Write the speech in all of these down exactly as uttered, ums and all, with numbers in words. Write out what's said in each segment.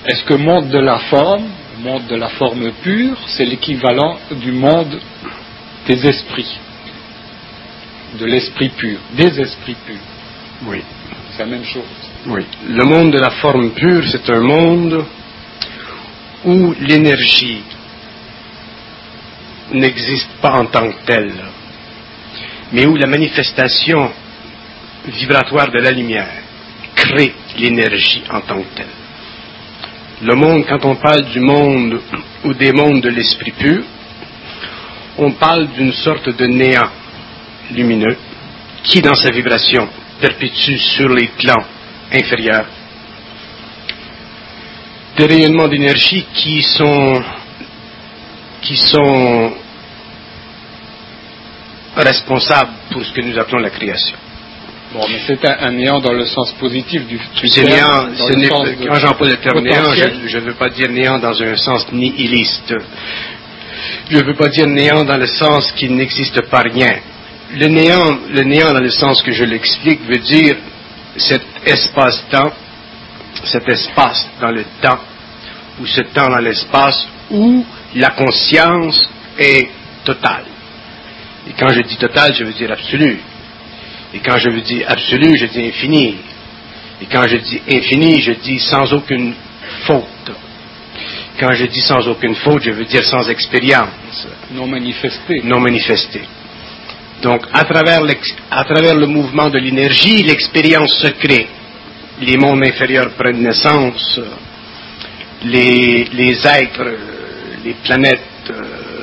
Est-ce que monde de la forme, monde de la forme pure, c'est l'équivalent du monde des esprits, de l'esprit pur, des esprits purs? Oui. C'est la même chose. Oui. Le monde de la forme pure, c'est un monde où l'énergie n'existe pas en tant que telle, mais où la manifestation vibratoire de la lumière crée l'énergie en tant que telle. Le monde, quand on parle du monde ou des mondes de l'esprit pur, on parle d'une sorte de néant lumineux qui, dans sa vibration, perpétue sur les plans inférieurs des rayonnements d'énergie qui sont qui sont responsables pour ce que nous appelons la création. Bon, mais c'est un, un néant dans le sens positif du, du c'est terme. Néant, Dans ce le n'est, sens quand j'emploie le terme néant, potentiel. je ne veux pas dire néant dans un sens nihiliste. Je ne veux pas dire néant dans le sens qu'il n'existe pas rien. Le néant, le néant dans le sens que je l'explique veut dire cet espace-temps, cet espace dans le temps, ou ce temps dans l'espace où la conscience est totale. Et quand je dis totale, je veux dire absolue. Et quand je veux dire absolu, je dis infini. Et quand je dis infini, je dis sans aucune faute. Quand je dis sans aucune faute, je veux dire sans expérience. Non manifesté. Non manifesté. Donc, à travers, à travers le mouvement de l'énergie, l'expérience se crée. Les mondes inférieurs prennent naissance. Les, les êtres, les planètes,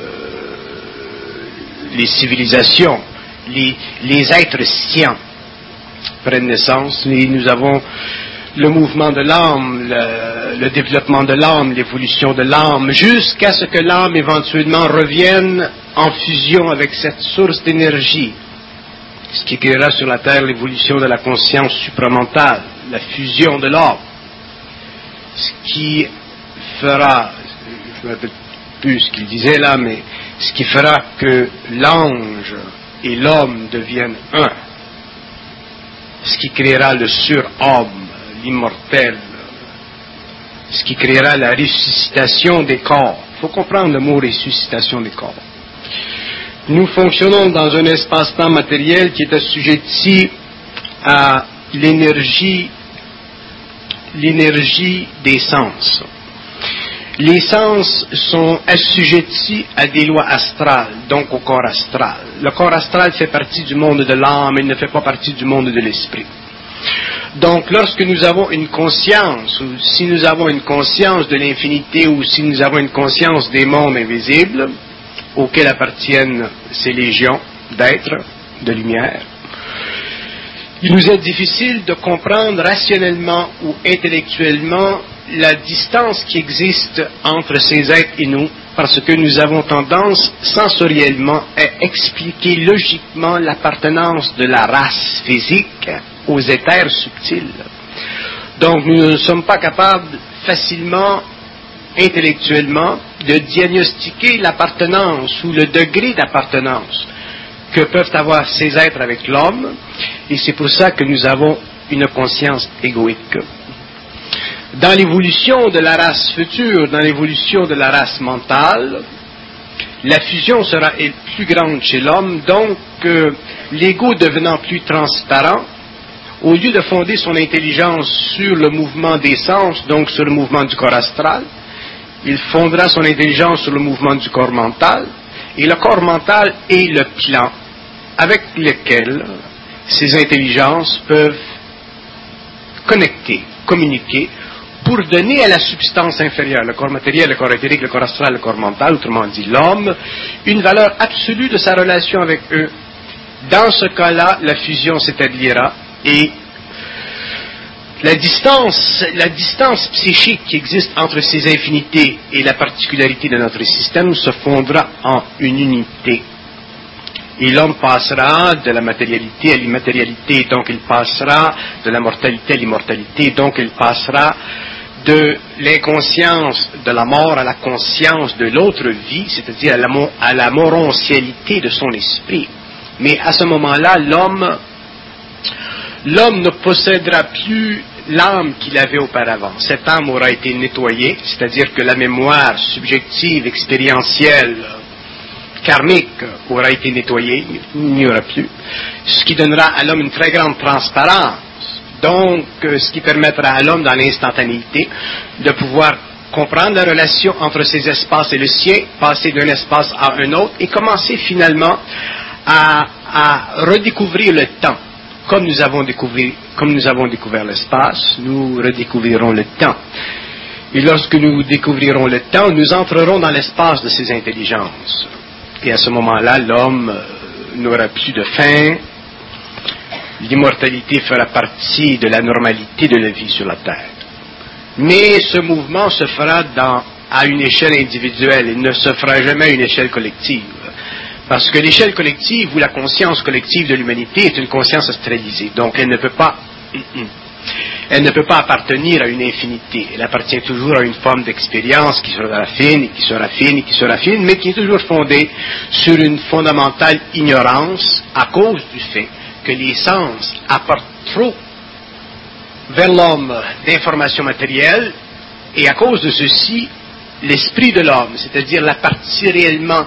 les civilisations, Les, les êtres scients prennent naissance et nous avons le mouvement de l'âme, le, le développement de l'âme, l'évolution de l'âme, jusqu'à ce que l'âme éventuellement revienne en fusion avec cette source d'énergie, ce qui créera sur la Terre l'évolution de la conscience supramentale, la fusion de l'âme, ce qui fera, je ne me rappelle plus ce qu'il disait là, mais ce qui fera que l'ange et l'homme deviennent un, ce qui créera le surhomme, l'immortel, ce qui créera la ressuscitation des corps. Il faut comprendre le mot ressuscitation des corps. Nous fonctionnons dans un espace-temps matériel qui est assujetti à l'énergie, l'énergie des sens. Les sens sont assujettis à des lois astrales, donc au corps astral. Le corps astral fait partie du monde de l'âme, il ne fait pas partie du monde de l'esprit. Donc, lorsque nous avons une conscience, ou si nous avons une conscience de l'infinité, ou si nous avons une conscience des mondes invisibles, auxquels appartiennent ces légions d'êtres, de lumière, il nous est difficile de comprendre rationnellement ou intellectuellement la distance qui existe entre ces êtres et nous, parce que nous avons tendance sensoriellement à expliquer logiquement l'appartenance de la race physique aux éthers subtils. Donc nous ne sommes pas capables facilement, intellectuellement, de diagnostiquer l'appartenance ou le degré d'appartenance que peuvent avoir ces êtres avec l'homme, et c'est pour ça que nous avons une conscience égoïque. Dans l'évolution de la race future, dans l'évolution de la race mentale, la fusion sera plus grande chez l'homme, donc euh, l'ego devenant plus transparent, au lieu de fonder son intelligence sur le mouvement des sens, donc sur le mouvement du corps astral, il fondera son intelligence sur le mouvement du corps mental, et le corps mental est le plan avec lequel ces intelligences peuvent connecter, communiquer, pour donner à la substance inférieure, le corps matériel, le corps éthérique, le corps astral, le corps mental, autrement dit l'homme, une valeur absolue de sa relation avec eux. Dans ce cas-là, la fusion s'établira et la distance, la distance psychique qui existe entre ces infinités et la particularité de notre système se fondra en une unité. Et l'homme passera de la matérialité à l'immatérialité, donc il passera de la mortalité à l'immortalité, donc il passera de l'inconscience de la mort à la conscience de l'autre vie, c'est-à-dire à la, à la morontialité de son esprit. Mais à ce moment-là, l'homme, l'homme ne possédera plus l'âme qu'il avait auparavant. Cette âme aura été nettoyée, c'est-à-dire que la mémoire subjective, expérientielle, karmique aura été nettoyée, il n'y aura plus, ce qui donnera à l'homme une très grande transparence, donc ce qui permettra à l'homme dans l'instantanéité de pouvoir comprendre la relation entre ces espaces et le sien, passer d'un espace à un autre et commencer finalement à, à redécouvrir le temps. Comme nous avons découvert, comme nous avons découvert l'espace, nous redécouvrirons le temps. Et lorsque nous découvrirons le temps, nous entrerons dans l'espace de ces intelligences. Et à ce moment-là, l'homme n'aura plus de fin. L'immortalité fera partie de la normalité de la vie sur la Terre. Mais ce mouvement se fera dans, à une échelle individuelle. Il ne se fera jamais à une échelle collective. Parce que l'échelle collective ou la conscience collective de l'humanité est une conscience astralisée. Donc elle ne peut pas, elle ne peut pas appartenir à une infinité. Elle appartient toujours à une forme d'expérience qui sera fine, et qui sera fine, et qui sera fine, mais qui est toujours fondée sur une fondamentale ignorance à cause du fait que les sens apportent trop vers l'homme d'informations matérielles, et à cause de ceci, l'esprit de l'homme, c'est-à-dire la partie réellement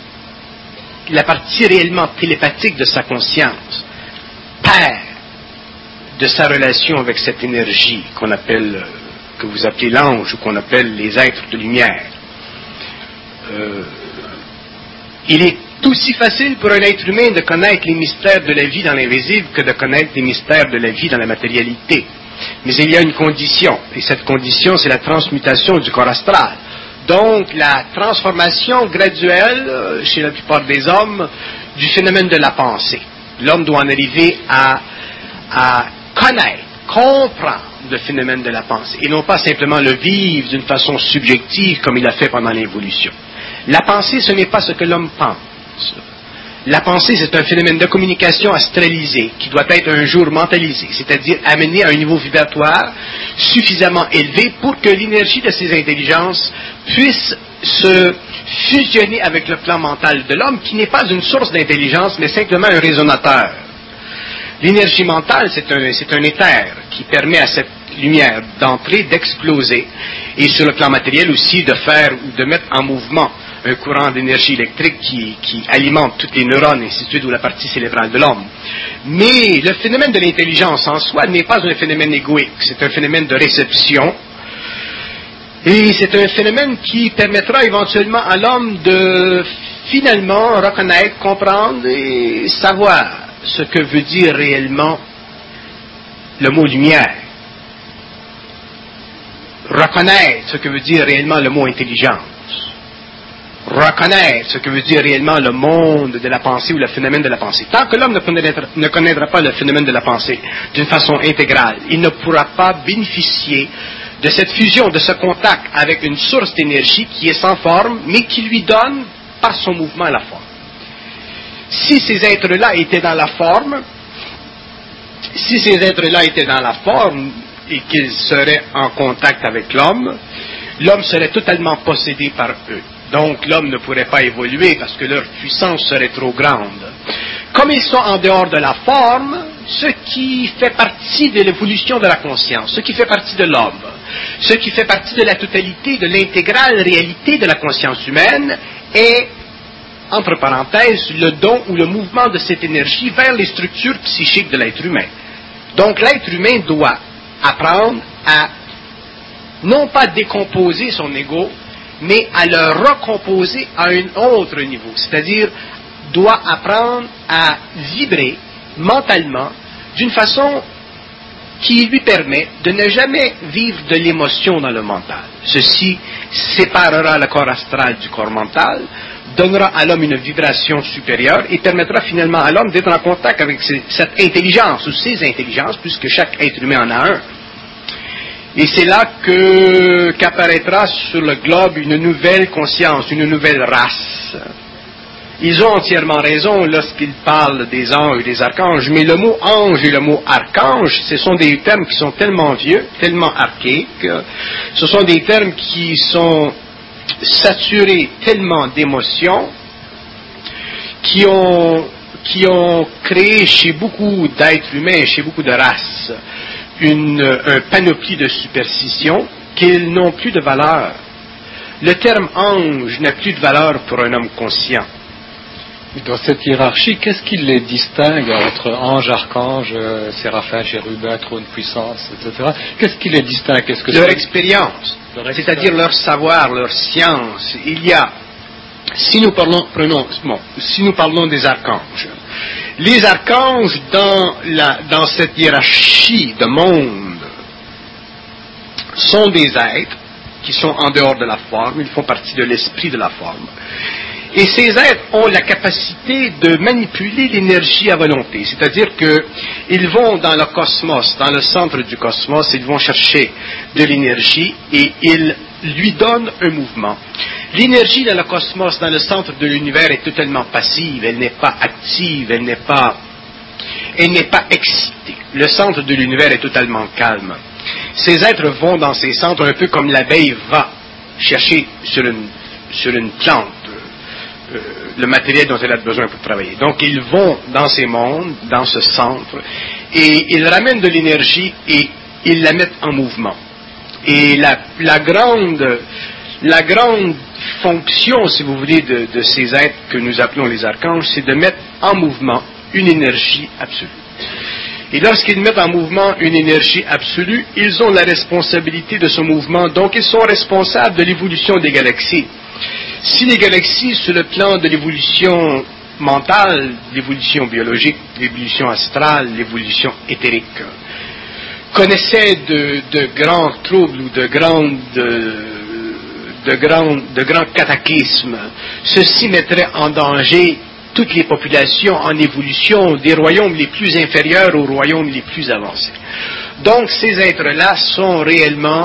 la partie réellement télépathique de sa conscience, perd de sa relation avec cette énergie qu'on appelle, que vous appelez l'ange, ou qu'on appelle les êtres de lumière. Euh, il est aussi facile pour un être humain de connaître les mystères de la vie dans l'invisible que de connaître les mystères de la vie dans la matérialité. Mais il y a une condition, et cette condition, c'est la transmutation du corps astral. Donc, la transformation graduelle, euh, chez la plupart des hommes, du phénomène de la pensée. L'homme doit en arriver à, à connaître, comprendre le phénomène de la pensée, et non pas simplement le vivre d'une façon subjective comme il a fait pendant l'évolution. La pensée, ce n'est pas ce que l'homme pense. La pensée, c'est un phénomène de communication astralisé qui doit être un jour mentalisé, c'est-à-dire amené à un niveau vibratoire suffisamment élevé pour que l'énergie de ces intelligences puisse se fusionner avec le plan mental de l'homme, qui n'est pas une source d'intelligence, mais simplement un résonateur. L'énergie mentale, c'est un, c'est un éther qui permet à cette lumière d'entrer, d'exploser, et sur le plan matériel aussi de faire ou de mettre en mouvement un courant d'énergie électrique qui, qui alimente toutes les neurones, ainsi de suite, ou la partie cérébrale de l'homme. Mais le phénomène de l'intelligence en soi n'est pas un phénomène égoïque, c'est un phénomène de réception, et c'est un phénomène qui permettra éventuellement à l'homme de finalement reconnaître, comprendre et savoir ce que veut dire réellement le mot lumière. Reconnaître ce que veut dire réellement le mot intelligence. Reconnaître ce que veut dire réellement le monde de la pensée ou le phénomène de la pensée. Tant que l'homme ne connaîtra, ne connaîtra pas le phénomène de la pensée d'une façon intégrale, il ne pourra pas bénéficier de cette fusion, de ce contact avec une source d'énergie qui est sans forme, mais qui lui donne, par son mouvement, la forme. Si ces êtres-là étaient dans la forme, si ces êtres-là étaient dans la forme et qu'ils seraient en contact avec l'homme, l'homme serait totalement possédé par eux. Donc l'homme ne pourrait pas évoluer parce que leur puissance serait trop grande. Comme ils sont en dehors de la forme, ce qui fait partie de l'évolution de la conscience, ce qui fait partie de l'homme, ce qui fait partie de la totalité, de l'intégrale réalité de la conscience humaine est, entre parenthèses, le don ou le mouvement de cette énergie vers les structures psychiques de l'être humain. Donc l'être humain doit apprendre à non pas décomposer son ego, mais à le recomposer à un autre niveau, c'est-à-dire doit apprendre à vibrer mentalement d'une façon qui lui permet de ne jamais vivre de l'émotion dans le mental. Ceci séparera le corps astral du corps mental, donnera à l'homme une vibration supérieure et permettra finalement à l'homme d'être en contact avec cette intelligence ou ces intelligences, puisque chaque être humain en a un. Et c'est là que, qu'apparaîtra sur le globe une nouvelle conscience, une nouvelle race. Ils ont entièrement raison lorsqu'ils parlent des anges et des archanges, mais le mot ange et le mot archange, ce sont des termes qui sont tellement vieux, tellement archaïques, ce sont des termes qui sont saturés tellement d'émotions, qui ont, qui ont créé chez beaucoup d'êtres humains, chez beaucoup de races, une un panoplie de superstitions qu'ils n'ont plus de valeur. Le terme ange n'a plus de valeur pour un homme conscient. Dans cette hiérarchie, qu'est-ce qui les distingue entre ange, archange, euh, séraphin, chérubin, trône, puissance, et cetera. Qu'est-ce qui les distingue? Qu'est-ce que Leur c'est? expérience, Leur c'est-à-dire expérience. leur savoir, leur science. Il y a, si nous parlons, prenons, bon, si nous parlons des archanges, les archanges dans, la, dans cette hiérarchie de monde sont des êtres qui sont en dehors de la forme, ils font partie de l'esprit de la forme. Et ces êtres ont la capacité de manipuler l'énergie à volonté, c'est-à-dire qu'ils vont dans le cosmos, dans le centre du cosmos, ils vont chercher de l'énergie et ils lui donnent un mouvement. L'énergie dans le cosmos, dans le centre de l'univers, est totalement passive, elle n'est pas active, elle n'est pas, elle n'est pas excitée. Le centre de l'univers est totalement calme. Ces êtres vont dans ces centres un peu comme l'abeille va chercher sur une, sur une plante euh, le matériel dont elle a besoin pour travailler. Donc ils vont dans ces mondes, dans ce centre, et ils ramènent de l'énergie et ils la mettent en mouvement. Et la, la grande, la grande fonction, si vous voulez, de, de ces êtres que nous appelons les archanges, c'est de mettre en mouvement une énergie absolue. Et lorsqu'ils mettent en mouvement une énergie absolue, ils ont la responsabilité de ce mouvement, donc ils sont responsables de l'évolution des galaxies. Si les galaxies, sur le plan de l'évolution mentale, l'évolution biologique, l'évolution astrale, l'évolution éthérique, connaissaient de, de grands troubles ou de grandes... De, de grands, de grands cataclysmes, ceci mettrait en danger toutes les populations en évolution, des royaumes les plus inférieurs aux royaumes les plus avancés. Donc ces êtres-là sont réellement,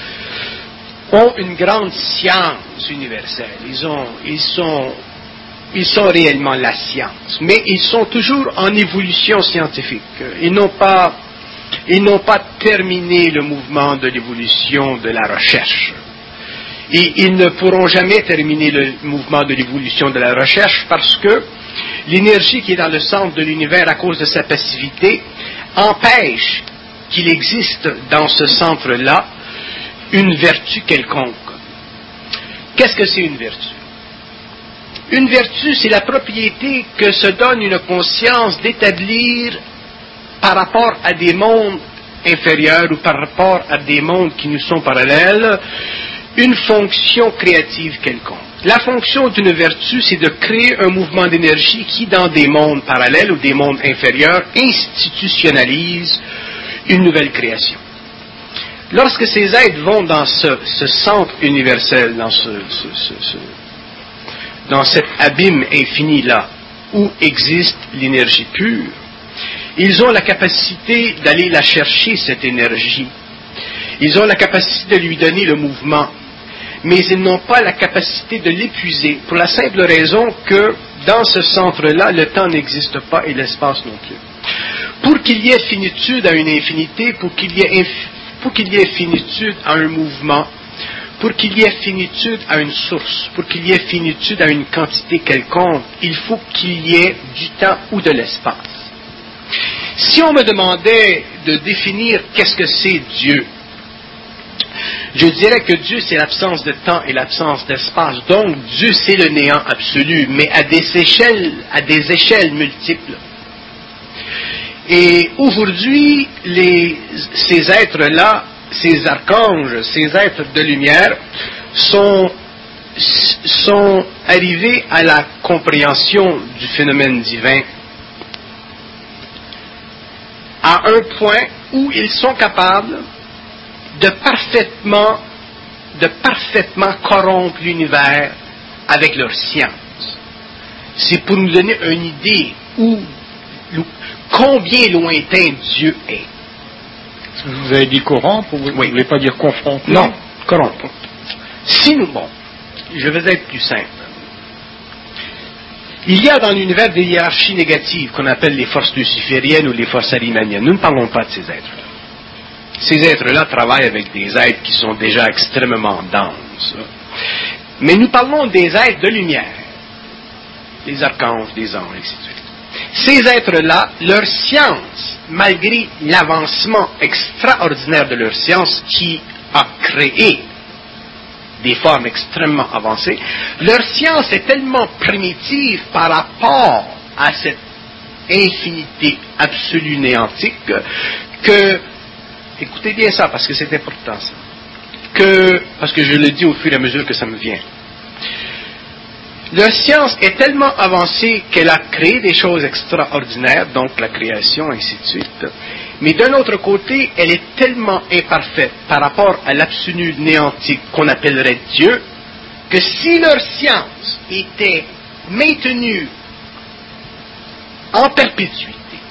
ont une grande science universelle, ils, ont, ils, sont, ils sont réellement la science, mais ils sont toujours en évolution scientifique, ils n'ont pas, ils n'ont pas terminé le mouvement de l'évolution de la recherche. Et ils ne pourront jamais terminer le mouvement de l'évolution de la recherche parce que l'énergie qui est dans le centre de l'univers à cause de sa passivité empêche qu'il existe dans ce centre-là une vertu quelconque. Qu'est-ce que c'est une vertu? Une vertu, c'est la propriété que se donne une conscience d'établir par rapport à des mondes inférieurs ou par rapport à des mondes qui nous sont parallèles, une fonction créative quelconque. La fonction d'une vertu, c'est de créer un mouvement d'énergie qui, dans des mondes parallèles ou des mondes inférieurs, institutionnalise une nouvelle création. Lorsque ces êtres vont dans ce, ce centre universel, dans, ce, ce, ce, ce, dans cet abîme infini-là, où existe l'énergie pure, ils ont la capacité d'aller la chercher, cette énergie. Ils ont la capacité de lui donner le mouvement. Mais ils n'ont pas la capacité de l'épuiser, pour la simple raison que dans ce centre-là, le temps n'existe pas et l'espace non plus. Pour qu'il y ait finitude à une infinité, pour qu'il y ait, inf- pour qu'il y ait finitude à un mouvement, pour qu'il y ait finitude à une source, pour qu'il y ait finitude à une quantité quelconque, il faut qu'il y ait du temps ou de l'espace. Si on me demandait de définir qu'est-ce que c'est Dieu, je dirais que Dieu, c'est l'absence de temps et l'absence d'espace. Donc, Dieu, c'est le néant absolu, mais à des échelles, à des échelles multiples. Et aujourd'hui, les, ces êtres-là, ces archanges, ces êtres de lumière, sont, sont arrivés à la compréhension du phénomène divin à un point où ils sont capables de parfaitement, de parfaitement corrompre l'univers avec leur science. C'est pour nous donner une idée où, combien lointain Dieu est. Vous avez dit corrompre, ou vous ne Oui. voulez pas dire confronter? Non, corrompre. Si nous, bon, je vais être plus simple. Il y a dans l'univers des hiérarchies négatives qu'on appelle les forces lucifériennes ou les forces arimaniennes. Nous ne parlons pas de ces êtres-là. Ces êtres-là travaillent avec des êtres qui sont déjà extrêmement denses. Mais nous parlons des êtres de lumière, les archanges, les anges, et ainsi de suite. Ces êtres-là, leur science, malgré l'avancement extraordinaire de leur science qui a créé des formes extrêmement avancées, leur science est tellement primitive par rapport à cette infinité absolue néantique que, écoutez bien ça parce que c'est important ça, que, parce que je le dis au fur et à mesure que ça me vient, leur science est tellement avancée qu'elle a créé des choses extraordinaires, donc la création, ainsi de suite, mais d'un autre côté, elle est tellement imparfaite par rapport à l'absolu néantique qu'on appellerait Dieu, que si leur science était maintenue en perpétuité,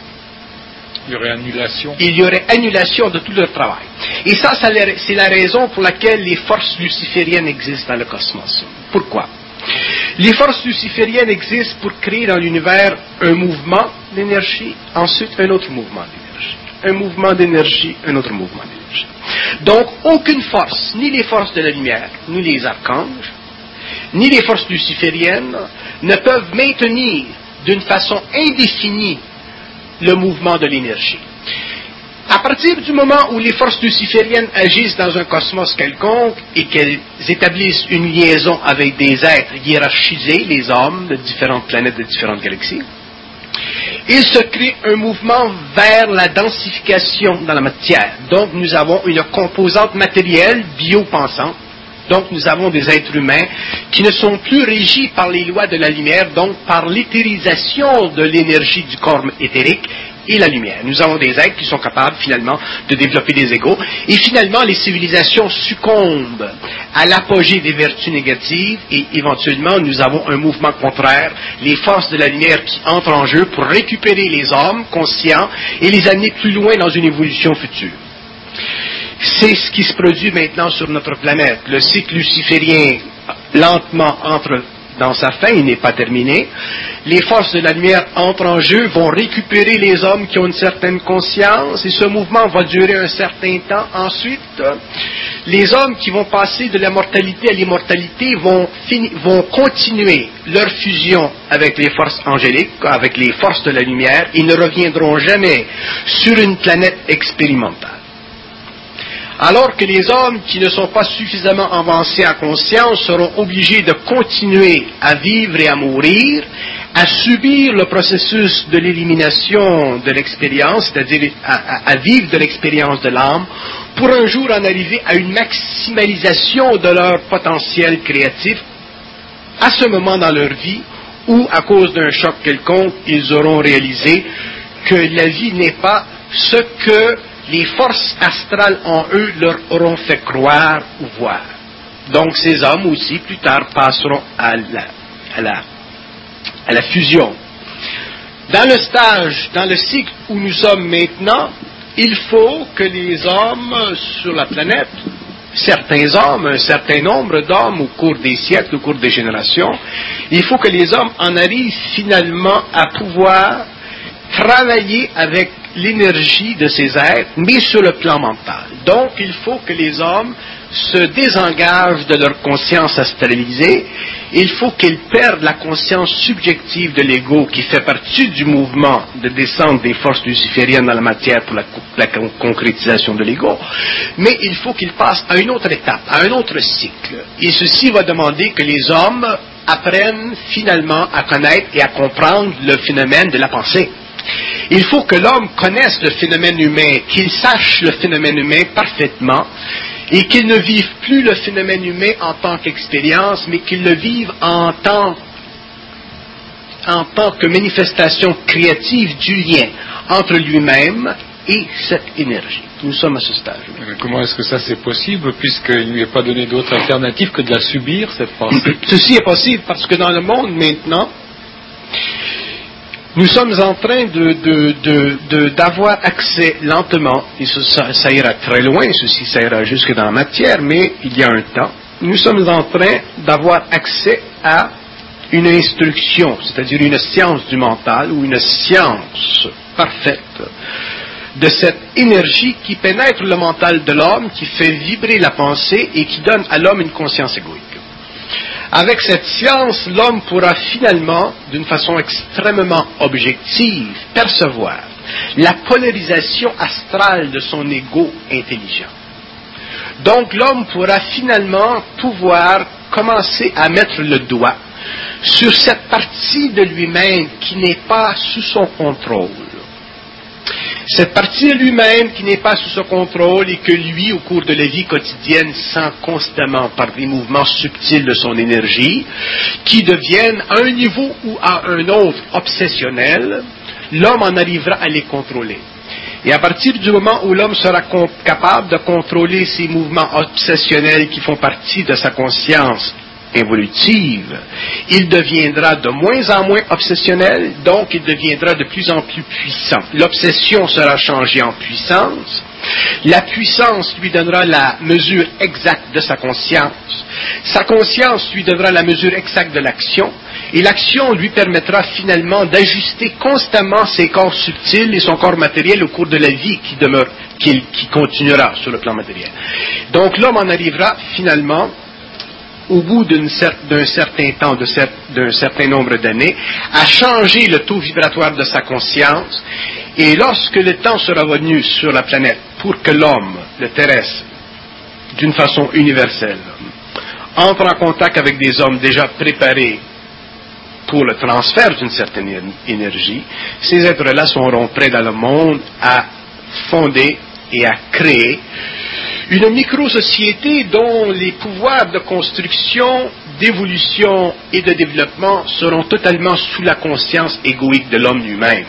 il y aurait annulation. Il y aurait annulation de tout leur travail. Et ça, ça c'est la raison pour laquelle les forces lucifériennes existent dans le cosmos. Pourquoi? Les forces lucifériennes existent pour créer dans l'univers un mouvement d'énergie, ensuite un autre mouvement d'énergie. Un mouvement d'énergie, un autre mouvement d'énergie. Donc, aucune force, ni les forces de la lumière, ni les archanges, ni les forces lucifériennes, ne peuvent maintenir d'une façon indéfinie le mouvement de l'énergie. À partir du moment où les forces lucifériennes agissent dans un cosmos quelconque et qu'elles établissent une liaison avec des êtres hiérarchisés, les hommes de différentes planètes, de différentes galaxies, il se crée un mouvement vers la densification dans la matière. Donc nous avons une composante matérielle biopensante. Donc nous avons des êtres humains qui ne sont plus régis par les lois de la lumière, donc par l'éthérisation de l'énergie du corps éthérique et la lumière. Nous avons des êtres qui sont capables finalement de développer des égos, et finalement les civilisations succombent à l'apogée des vertus négatives, et éventuellement nous avons un mouvement contraire, les forces de la lumière qui entrent en jeu pour récupérer les hommes conscients et les amener plus loin dans une évolution future. C'est ce qui se produit maintenant sur notre planète. Le cycle luciférien lentement entre dans sa fin, il n'est pas terminé. Les forces de la lumière entrent en jeu, vont récupérer les hommes qui ont une certaine conscience, et ce mouvement va durer un certain temps. Ensuite, les hommes qui vont passer de la mortalité à l'immortalité vont, fini, vont continuer leur fusion avec les forces angéliques, avec les forces de la lumière. Ils ne reviendront jamais sur une planète expérimentale. Alors que les hommes qui ne sont pas suffisamment avancés en conscience seront obligés de continuer à vivre et à mourir, à subir le processus de l'élimination de l'expérience, c'est-à-dire à, à, à vivre de l'expérience de l'âme, pour un jour en arriver à une maximalisation de leur potentiel créatif, à ce moment dans leur vie, où, à cause d'un choc quelconque, ils auront réalisé que la vie n'est pas ce que les forces astrales en eux leur auront fait croire ou voir. Donc ces hommes aussi, plus tard, passeront à la, à la, à la fusion. Dans le stage, dans le cycle où nous sommes maintenant, il faut que les hommes sur la planète, certains hommes, un certain nombre d'hommes au cours des siècles, au cours des générations, il faut que les hommes en arrivent finalement à pouvoir travailler avec l'énergie de ces êtres, mais sur le plan mental. Donc, il faut que les hommes se désengagent de leur conscience astralisée. Il faut qu'ils perdent la conscience subjective de l'ego qui fait partie du mouvement de descente des forces lucifériennes dans la matière pour la, la concrétisation de l'ego. Mais il faut qu'ils passent à une autre étape, à un autre cycle. Et ceci va demander que les hommes apprennent finalement à connaître et à comprendre le phénomène de la pensée. Il faut que l'homme connaisse le phénomène humain, qu'il sache le phénomène humain parfaitement, et qu'il ne vive plus le phénomène humain en tant qu'expérience, mais qu'il le vive en tant, en tant que manifestation créative du lien entre lui-même et cette énergie. Nous sommes à ce stade. Mais comment est-ce que ça c'est possible, puisqu'il ne lui est pas donné d'autre alternative que de la subir, cette pensée? Ceci est possible parce que dans le monde maintenant, nous sommes en train de, de, de, de, d'avoir accès lentement, et ça, ça ira très loin, ceci ça ira jusque dans la matière, mais il y a un temps, nous sommes en train d'avoir accès à une instruction, c'est-à-dire une science du mental, ou une science parfaite de cette énergie qui pénètre le mental de l'homme, qui fait vibrer la pensée et qui donne à l'homme une conscience égoïque. Avec cette science, l'homme pourra finalement, d'une façon extrêmement objective, percevoir la polarisation astrale de son ego intelligent. Donc l'homme pourra finalement pouvoir commencer à mettre le doigt sur cette partie de lui-même qui n'est pas sous son contrôle. Cette partie de lui-même qui n'est pas sous son contrôle et que lui, au cours de la vie quotidienne, sent constamment par des mouvements subtils de son énergie, qui deviennent à un niveau ou à un autre obsessionnels, l'homme en arrivera à les contrôler. Et à partir du moment où l'homme sera capable de contrôler ces mouvements obsessionnels qui font partie de sa conscience évolutive, il deviendra de moins en moins obsessionnel, donc il deviendra de plus en plus puissant. L'obsession sera changée en puissance. La puissance lui donnera la mesure exacte de sa conscience. Sa conscience lui donnera la mesure exacte de l'action. Et l'action lui permettra finalement d'ajuster constamment ses corps subtils et son corps matériel au cours de la vie qui demeure, qui, qui continuera sur le plan matériel. Donc l'homme en arrivera finalement, au bout d'un cer- certain temps, de cer- d'un certain nombre d'années, à changer le taux vibratoire de sa conscience. Et lorsque le temps sera venu sur la planète pour que l'homme, le terrestre, d'une façon universelle, entre en contact avec des hommes déjà préparés pour le transfert d'une certaine énergie, ces êtres-là seront prêts dans le monde à fonder et à créer une micro-société dont les pouvoirs de construction, d'évolution et de développement seront totalement sous la conscience égoïque de l'homme lui-même.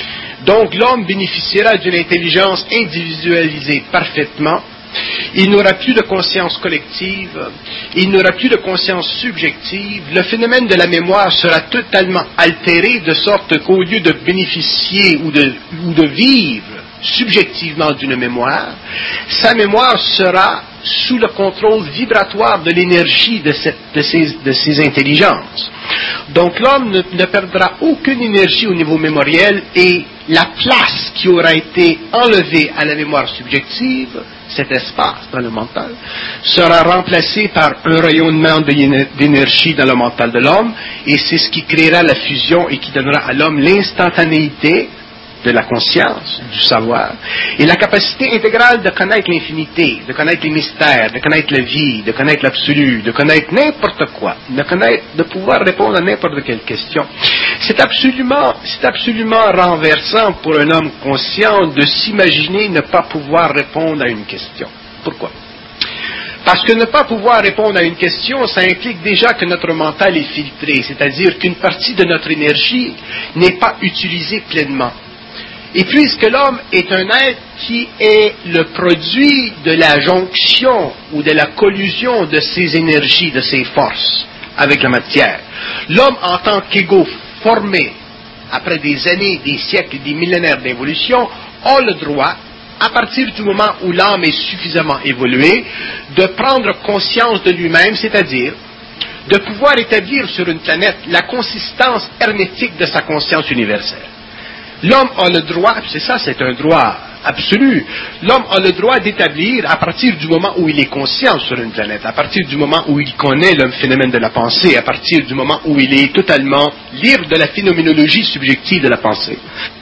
Donc l'homme bénéficiera d'une intelligence individualisée parfaitement. Il n'aura plus de conscience collective, il n'aura plus de conscience subjective, le phénomène de la mémoire sera totalement altéré de sorte qu'au lieu de bénéficier ou de, ou de vivre subjectivement d'une mémoire, sa mémoire sera sous le contrôle vibratoire de l'énergie de, cette, de, ces, de ces intelligences. Donc l'homme ne, ne perdra aucune énergie au niveau mémoriel et la place qui aura été enlevée à la mémoire subjective, cet espace dans le mental, sera remplacé par un rayonnement d'énergie dans le mental de l'homme et c'est ce qui créera la fusion et qui donnera à l'homme l'instantanéité de la conscience, du savoir, et la capacité intégrale de connaître l'infinité, de connaître les mystères, de connaître la vie, de connaître l'absolu, de connaître n'importe quoi, de connaître, de pouvoir répondre à n'importe quelle question. C'est absolument, c'est absolument renversant pour un homme conscient de s'imaginer ne pas pouvoir répondre à une question. Pourquoi? Parce que ne pas pouvoir répondre à une question, ça implique déjà que notre mental est filtré, c'est-à-dire qu'une partie de notre énergie n'est pas utilisée pleinement. Et puisque l'homme est un être qui est le produit de la jonction ou de la collusion de ses énergies, de ses forces avec la matière, l'homme en tant qu'égo formé après des années, des siècles, des millénaires d'évolution, a le droit, à partir du moment où l'âme est suffisamment évoluée, de prendre conscience de lui-même, c'est-à-dire de pouvoir établir sur une planète la consistance hermétique de sa conscience universelle. L'homme a le droit, c'est ça, c'est un droit absolu, l'homme a le droit d'établir, à partir du moment où il est conscient sur une planète, à partir du moment où il connaît le phénomène de la pensée, à partir du moment où il est totalement libre de la phénoménologie subjective de la pensée,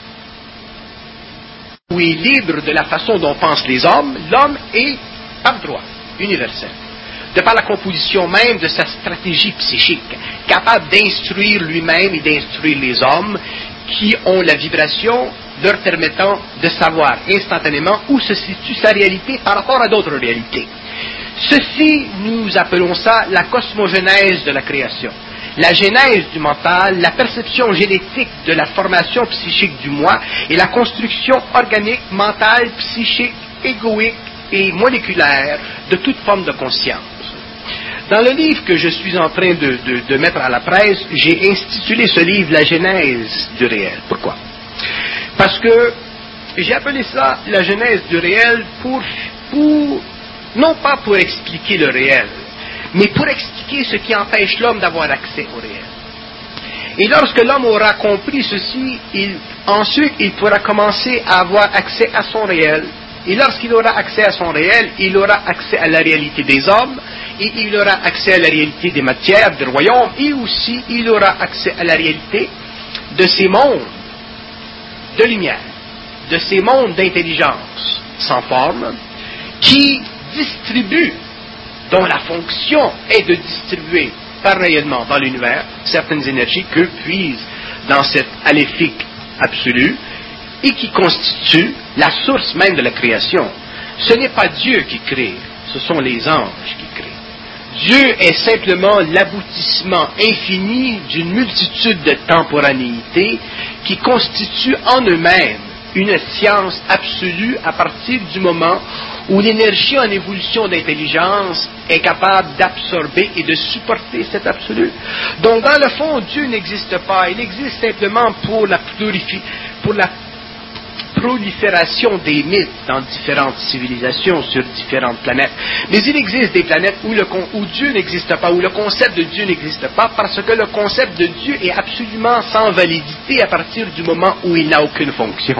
où il est libre de la façon dont pensent les hommes, l'homme est, par droit, universel. De par la composition même de sa stratégie psychique, capable d'instruire lui-même et d'instruire les hommes, qui ont la vibration leur permettant de savoir instantanément où se situe sa réalité par rapport à d'autres réalités. Ceci, nous appelons ça la cosmogenèse de la création. La genèse du mental, la perception génétique de la formation psychique du moi et la construction organique, mentale, psychique, égoïque et moléculaire de toute forme de conscience. Dans le livre que je suis en train de, de, de mettre à la presse, j'ai intitulé ce livre « La genèse du réel ». Pourquoi? Parce que j'ai appelé ça la genèse du réel pour, pour, non pas pour expliquer le réel, mais pour expliquer ce qui empêche l'homme d'avoir accès au réel. Et lorsque l'homme aura compris ceci, il, ensuite il pourra commencer à avoir accès à son réel. Et lorsqu'il aura accès à son réel, il aura accès à la réalité des hommes, et il aura accès à la réalité des matières, des royaumes, et aussi il aura accès à la réalité de ces mondes de lumière, de ces mondes d'intelligence sans forme, qui distribuent, dont la fonction est de distribuer par rayonnement dans l'univers certaines énergies que puisent dans cette aléfique absolue et qui constituent la source même de la création. Ce n'est pas Dieu qui crée, ce sont les anges qui créent. Dieu est simplement l'aboutissement infini d'une multitude de temporanéités qui constituent en eux-mêmes une science absolue à partir du moment où l'énergie en évolution d'intelligence est capable d'absorber et de supporter cet absolu. Donc, dans le fond, Dieu n'existe pas. Il existe simplement pour la, plurifi- pour la prolifération des mythes dans différentes civilisations sur différentes planètes. Mais il existe des planètes où, le, où Dieu n'existe pas, où le concept de Dieu n'existe pas, parce que le concept de Dieu est absolument sans validité à partir du moment où il n'a aucune fonction.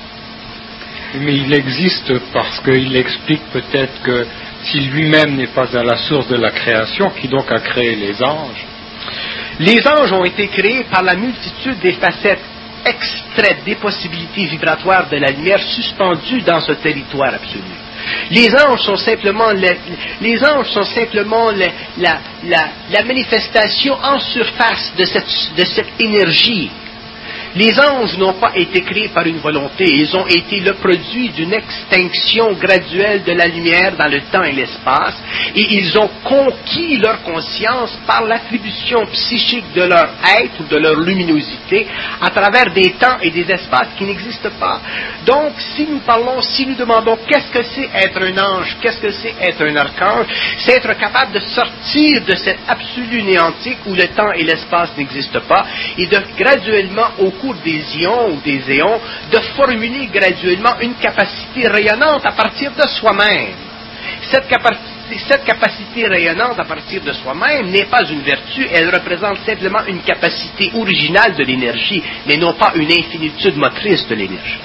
Mais il existe parce qu'il explique peut-être que si lui-même n'est pas à la source de la création, qui donc a créé les anges? Les anges ont été créés par la multitude des facettes extraites des possibilités vibratoires de la lumière suspendues dans ce territoire absolu. Les anges sont simplement, les, les anges sont simplement les, la, la, la manifestation en surface de cette, de cette énergie. Les anges n'ont pas été créés par une volonté, ils ont été le produit d'une extinction graduelle de la lumière dans le temps et l'espace, et ils ont conquis leur conscience par l'attribution psychique de leur être ou de leur luminosité à travers des temps et des espaces qui n'existent pas. Donc, si nous parlons, si nous demandons qu'est-ce que c'est être un ange, qu'est-ce que c'est être un archange, c'est être capable de sortir de cet absolu néantique où le temps et l'espace n'existent pas, et de graduellement, au cours des ions ou des éons, de formuler graduellement une capacité rayonnante à partir de soi-même. Cette capacité, cette capacité rayonnante à partir de soi-même n'est pas une vertu, elle représente simplement une capacité originale de l'énergie, mais non pas une infinitude motrice de l'énergie.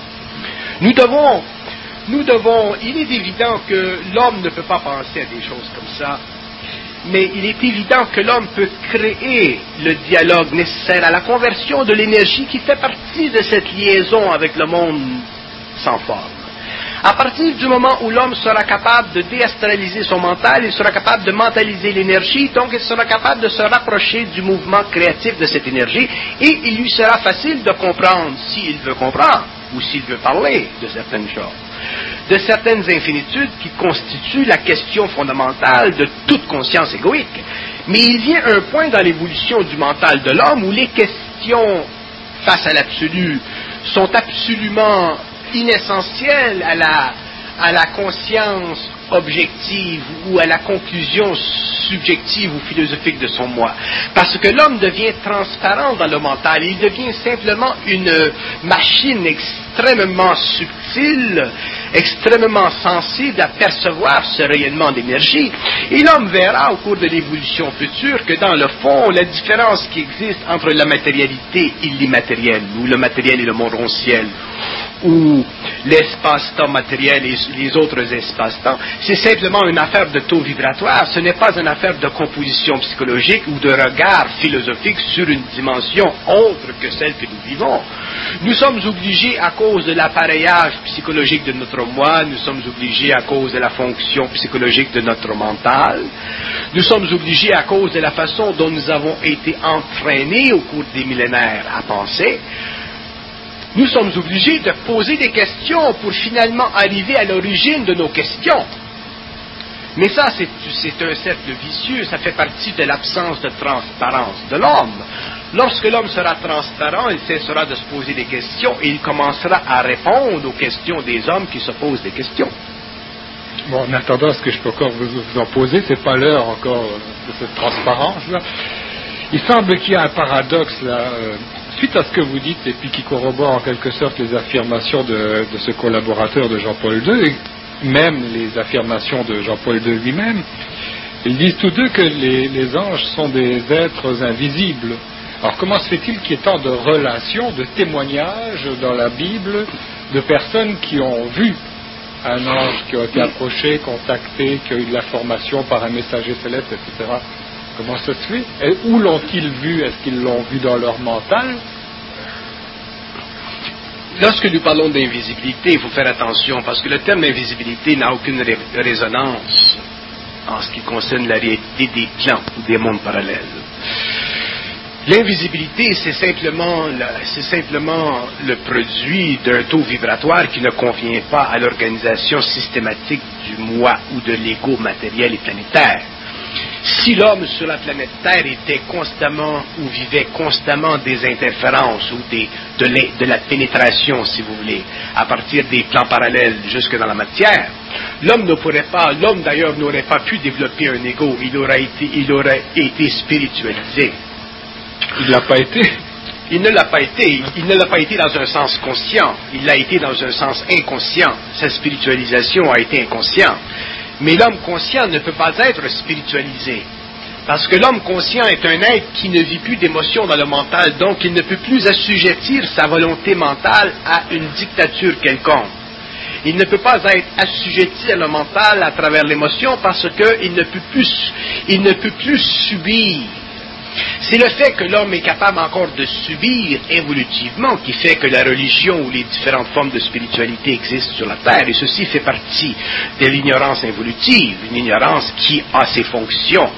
Nous devons, nous devons, il est évident que l'homme ne peut pas penser à des choses comme ça, mais il est évident que l'homme peut créer le dialogue nécessaire à la conversion de l'énergie qui fait partie de cette liaison avec le monde sans forme. À partir du moment où l'homme sera capable de déastraliser son mental, il sera capable de mentaliser l'énergie, donc il sera capable de se rapprocher du mouvement créatif de cette énergie, et il lui sera facile de comprendre, s'il veut comprendre, ou s'il veut parler de certaines choses, de certaines infinitudes qui constituent la question fondamentale de toute conscience égoïque. Mais il vient un point dans l'évolution du mental de l'homme où les questions face à l'absolu sont absolument inessentielles à la, à la conscience objective ou à la conclusion subjective ou philosophique de son moi. Parce que l'homme devient transparent dans le mental, il devient simplement une machine extrêmement subtile, extrêmement sensible à percevoir ce rayonnement d'énergie. Et l'homme verra au cours de l'évolution future que dans le fond, la différence qui existe entre la matérialité et l'immatériel, ou le matériel et le monde ciel, ou l'espace-temps matériel et les autres espaces-temps, c'est simplement une affaire de taux vibratoire, ce n'est pas une affaire de composition psychologique ou de regard philosophique sur une dimension autre que celle que nous vivons. Nous sommes obligés, à cause de l'appareillage psychologique de notre moi, nous sommes obligés à cause de la fonction psychologique de notre mental, nous sommes obligés à cause de la façon dont nous avons été entraînés au cours des millénaires à penser, nous sommes obligés de poser des questions pour finalement arriver à l'origine de nos questions. Mais ça, c'est, c'est un cercle vicieux, ça fait partie de l'absence de transparence de l'homme. Lorsque l'homme sera transparent, il cessera de se poser des questions et il commencera à répondre aux questions des hommes qui se posent des questions. Bon, en attendant, ce que je peux encore vous, vous en poser, c'est pas l'heure encore de cette transparence-là. Il semble qu'il y a un paradoxe là, euh, suite à ce que vous dites, et puis qui corrobore en quelque sorte les affirmations de, de ce collaborateur de Jean-Paul deux, et même les affirmations de Jean-Paul deux lui-même. Ils disent tous deux que les, les anges sont des êtres invisibles. Alors comment se fait-il qu'il y ait tant de relations, de témoignages dans la Bible de personnes qui ont vu un ange qui a été approché, contacté, qui a eu de l'information par un messager céleste, et cetera. Comment ça se fait? Et où l'ont-ils vu? Est-ce qu'ils l'ont vu dans leur mental? Lorsque nous parlons d'invisibilité, il faut faire attention, parce que le terme invisibilité n'a aucune ré- résonance en ce qui concerne la réalité des plans ou des mondes parallèles. L'invisibilité, c'est simplement, la, c'est simplement le produit d'un taux vibratoire qui ne convient pas à l'organisation systématique du moi ou de l'ego matériel et planétaire. Si l'homme sur la planète Terre était constamment ou vivait constamment des interférences ou des, de, la, de la pénétration, si vous voulez, à partir des plans parallèles jusque dans la matière, l'homme ne pourrait pas, l'homme d'ailleurs n'aurait pas pu développer un ego, il aurait été, il aurait été spiritualisé. Il ne l'a pas été. Il ne l'a pas été. Il ne l'a pas été dans un sens conscient. Il l'a été dans un sens inconscient. Sa spiritualisation a été inconsciente. Mais l'homme conscient ne peut pas être spiritualisé. Parce que l'homme conscient est un être qui ne vit plus d'émotions dans le mental, donc il ne peut plus assujettir sa volonté mentale à une dictature quelconque. Il ne peut pas être assujetti à le mental à travers l'émotion parce qu'il ne peut plus, il ne peut plus subir. C'est le fait que l'homme est capable encore de subir évolutivement qui fait que la religion ou les différentes formes de spiritualité existent sur la Terre, et ceci fait partie de l'ignorance évolutive, une ignorance qui a ses fonctions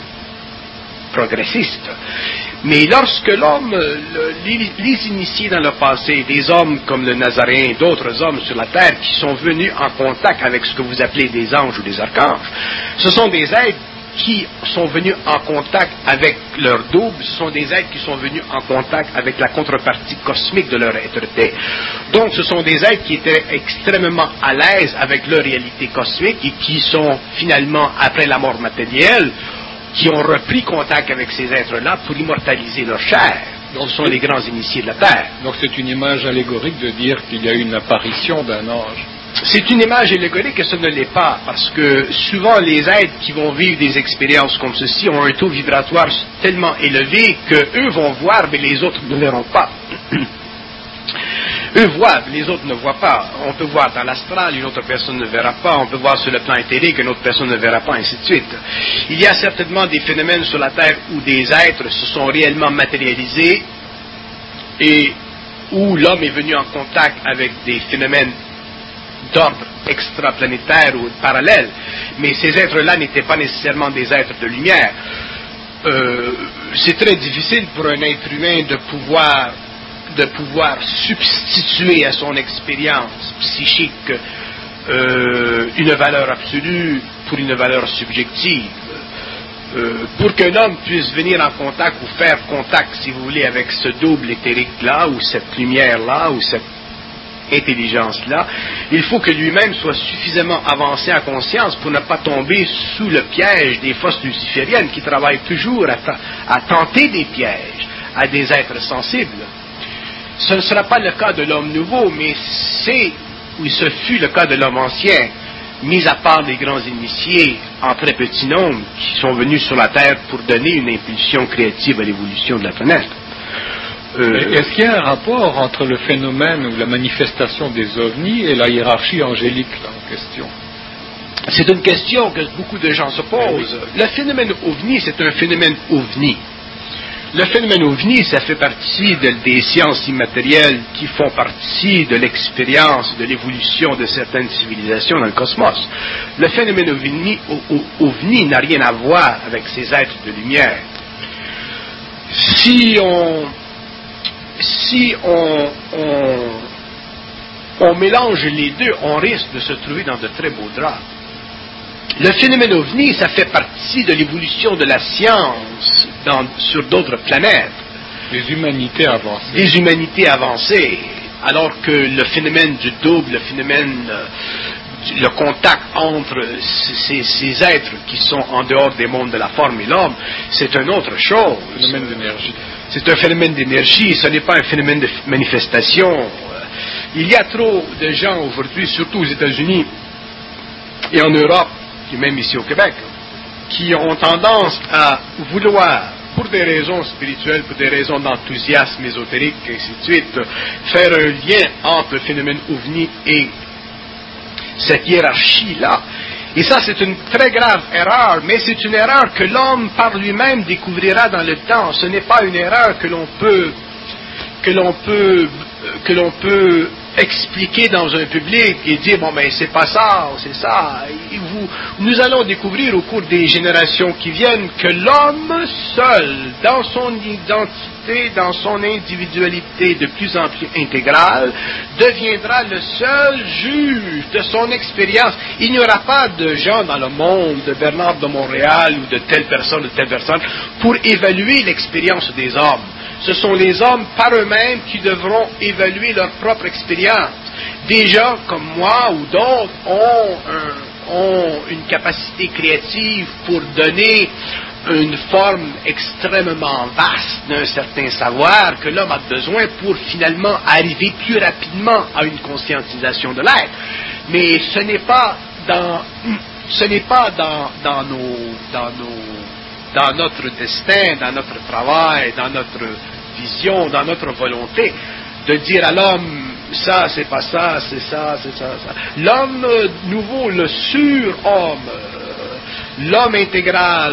progressistes. Mais lorsque l'homme, le, les, les initiés dans le passé, des hommes comme le Nazaréen, d'autres hommes sur la Terre qui sont venus en contact avec ce que vous appelez des anges ou des archanges, ce sont des êtres qui sont venus en contact avec leur double, ce sont des êtres qui sont venus en contact avec la contrepartie cosmique de leur être-té. Donc ce sont des êtres qui étaient extrêmement à l'aise avec leur réalité cosmique et qui sont finalement, après la mort matérielle, qui ont repris contact avec ces êtres-là pour immortaliser leur chair. Donc ce sont les grands initiés de la Terre. Donc c'est une image allégorique de dire qu'il y a eu une apparition d'un ange. C'est une image allégorique et ce ne l'est pas, parce que souvent les êtres qui vont vivre des expériences comme ceci ont un taux vibratoire tellement élevé qu'eux vont voir, mais les autres ne verront pas. Eux voient, les autres ne voient pas. On peut voir dans l'astral, une autre personne ne verra pas. On peut voir sur le plan éthérique, une autre personne ne verra pas, ainsi de suite. Il y a certainement des phénomènes sur la Terre où des êtres se sont réellement matérialisés et où l'homme est venu en contact avec des phénomènes d'ordre extraplanétaire ou parallèle, mais ces êtres-là n'étaient pas nécessairement des êtres de lumière. Euh, c'est très difficile pour un être humain de pouvoir, de pouvoir substituer à son expérience psychique euh, une valeur absolue pour une valeur subjective. Euh, pour qu'un homme puisse venir en contact ou faire contact, si vous voulez, avec ce double éthérique-là, ou cette lumière-là, ou cette intelligence-là, il faut que lui-même soit suffisamment avancé en conscience pour ne pas tomber sous le piège des forces lucifériennes qui travaillent toujours à, ta- à tenter des pièges à des êtres sensibles. Ce ne sera pas le cas de l'homme nouveau, mais c'est, ou ce fut le cas de l'homme ancien, mis à part les grands initiés en très petit nombre qui sont venus sur la Terre pour donner une impulsion créative à l'évolution de la planète. Euh, Est-ce qu'il y a un rapport entre le phénomène ou la manifestation des ovnis et la hiérarchie angélique là, en question? C'est une question que beaucoup de gens se posent. Le phénomène ovni, c'est un phénomène ovni. Le phénomène ovni, ça fait partie de, des sciences immatérielles qui font partie de l'expérience, de l'évolution de certaines civilisations dans le cosmos. Le phénomène ovni, ovni n'a rien à voir avec ces êtres de lumière. Si on... Si on, on, on mélange les deux, on risque de se trouver dans de très beaux draps. Le phénomène ovni, ça fait partie de l'évolution de la science dans, sur d'autres planètes. Des humanités avancées. Des humanités avancées. Alors que le phénomène du double, le phénomène, le contact entre ces, ces êtres qui sont en dehors des mondes de la forme et l'homme, c'est une autre chose. Un phénomène d'énergie. C'est un phénomène d'énergie, ce n'est pas un phénomène de manifestation. Il y a trop de gens aujourd'hui, surtout aux États-Unis et en Europe, et même ici au Québec, qui ont tendance à vouloir, pour des raisons spirituelles, pour des raisons d'enthousiasme ésotérique, et ainsi de suite, faire un lien entre le phénomène ovni et cette hiérarchie-là. Et ça, c'est une très grave erreur, mais c'est une erreur que l'homme par lui-même découvrira dans le temps. Ce n'est pas une erreur que l'on peut, que l'on peut, que l'on peut expliquer dans un public et dire, bon, ben, c'est pas ça, c'est ça. Et vous, nous allons découvrir au cours des générations qui viennent que l'homme seul, dans son identité, dans son individualité de plus en plus intégrale, deviendra le seul juge de son expérience. Il n'y aura pas de gens dans le monde, de Bernard de Montréal ou de telle personne, de telle personne, pour évaluer l'expérience des hommes. Ce sont les hommes par eux-mêmes qui devront évaluer leur propre expérience. Des gens comme moi ou d'autres ont, un, ont une capacité créative pour donner une forme extrêmement vaste d'un certain savoir que l'homme a besoin pour finalement arriver plus rapidement à une conscientisation de l'être. Mais ce n'est pas dans, ce n'est pas dans, dans nos, dans nos dans notre destin, dans notre travail, dans notre vision, dans notre volonté, de dire à l'homme, ça, c'est pas ça, c'est ça, c'est ça, ça. L'homme nouveau, le surhomme, l'homme intégral,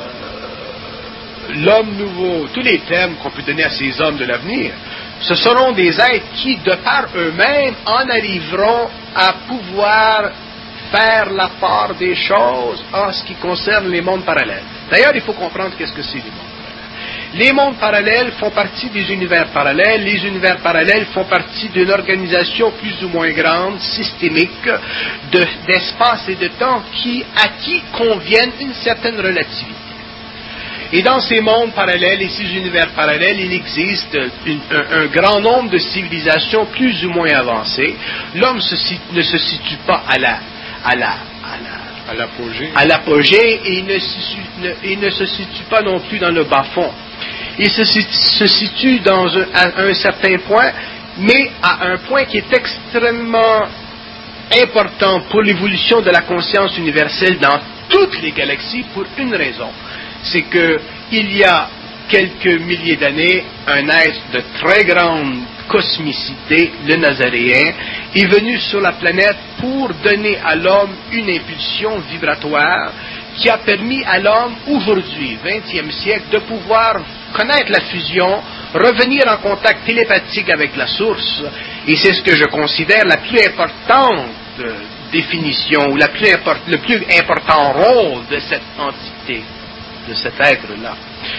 l'homme nouveau, tous les termes qu'on peut donner à ces hommes de l'avenir, ce seront des êtres qui, de par eux-mêmes, en arriveront à pouvoir faire la part des choses en ce qui concerne les mondes parallèles. D'ailleurs, il faut comprendre qu'est-ce que c'est les mondes parallèles. Les mondes parallèles font partie des univers parallèles. Les univers parallèles font partie d'une organisation plus ou moins grande, systémique, de, d'espace et de temps qui, à qui conviennent une certaine relativité. Et dans ces mondes parallèles et ces univers parallèles, il existe une, un, un grand nombre de civilisations plus ou moins avancées. L'homme se, ne se situe pas à la à la, à la, à l'apogée, à l'apogée et il ne, ne, il ne se situe pas non plus dans le bas-fond. Il se, se situe dans un, à un certain point, mais à un point qui est extrêmement important pour l'évolution de la conscience universelle dans toutes les galaxies pour une raison. C'est qu'il y a quelques milliers d'années, un être de très grande cosmicité, le Nazaréen, est venu sur la planète pour donner à l'homme une impulsion vibratoire qui a permis à l'homme, aujourd'hui, vingtième siècle, de pouvoir connaître la fusion, revenir en contact télépathique avec la source, et c'est ce que je considère la plus importante définition, ou la plus import- le plus important rôle de cette entité, de cet être-là.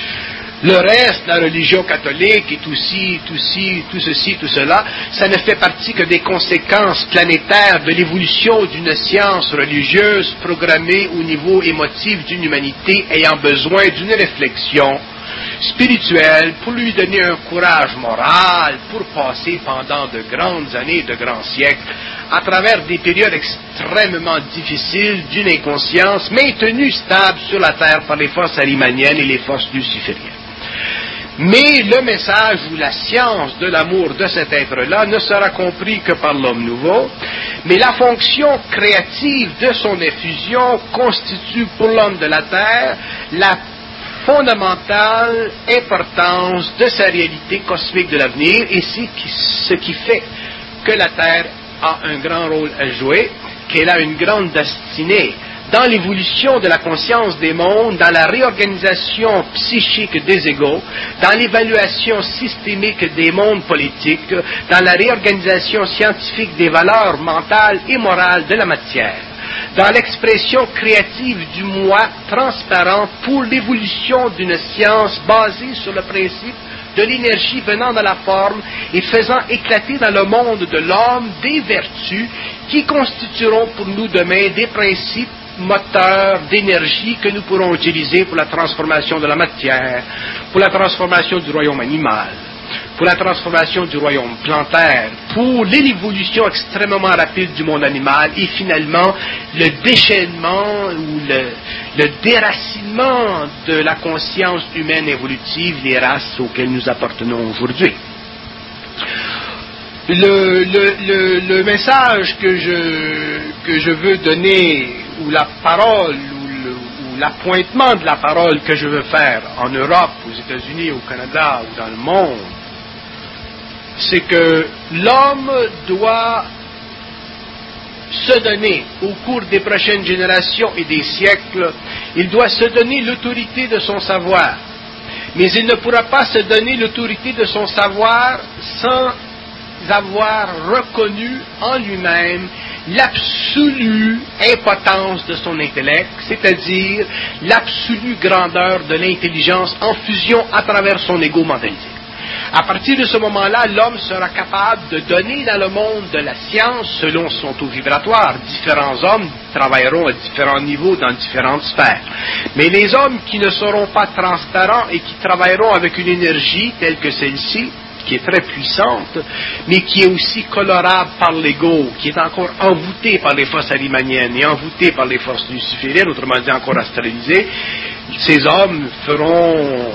Le reste, la religion catholique et tout ci, tout ci, tout ceci, tout cela, ça ne fait partie que des conséquences planétaires de l'évolution d'une science religieuse programmée au niveau émotif d'une humanité ayant besoin d'une réflexion spirituelle pour lui donner un courage moral pour passer pendant de grandes années, de grands siècles, à travers des périodes extrêmement difficiles d'une inconscience maintenue stable sur la Terre par les forces arimaniennes et les forces lucifériennes. Mais le message ou la science de l'amour de cet être-là ne sera compris que par l'homme nouveau, mais la fonction créative de son effusion constitue pour l'homme de la Terre la fondamentale importance de sa réalité cosmique de l'avenir, et c'est ce qui fait que la Terre a un grand rôle à jouer, qu'elle a une grande destinée dans l'évolution de la conscience des mondes, dans la réorganisation psychique des égaux, dans l'évaluation systémique des mondes politiques, dans la réorganisation scientifique des valeurs mentales et morales de la matière, dans l'expression créative du moi transparent pour l'évolution d'une science basée sur le principe de l'énergie venant de la forme et faisant éclater dans le monde de l'homme des vertus qui constitueront pour nous demain des principes moteurs d'énergie que nous pourrons utiliser pour la transformation de la matière, pour la transformation du royaume animal, pour la transformation du royaume plantaire, pour l'évolution extrêmement rapide du monde animal et finalement le déchaînement ou le, le déracinement de la conscience humaine évolutive, les races auxquelles nous appartenons aujourd'hui. Le, le, le, le message que je, que je veux donner, ou la parole, ou, le, ou l'appointement de la parole que je veux faire en Europe, aux États-Unis, au Canada ou dans le monde, c'est que l'homme doit se donner au cours des prochaines générations et des siècles, il doit se donner l'autorité de son savoir. Mais il ne pourra pas se donner l'autorité de son savoir sans avoir reconnu en lui-même l'absolue impotence de son intellect, c'est-à-dire l'absolue grandeur de l'intelligence en fusion à travers son ego mentalisé. À partir de ce moment-là, l'homme sera capable de donner dans le monde de la science selon son taux vibratoire. Différents hommes travailleront à différents niveaux dans différentes sphères. Mais les hommes qui ne seront pas transparents et qui travailleront avec une énergie telle que celle-ci, qui est très puissante, mais qui est aussi colorable par l'ego, qui est encore envoûtée par les forces arimaniennes et envoûtée par les forces lucifériennes, autrement dit encore astralisées, ces hommes feront...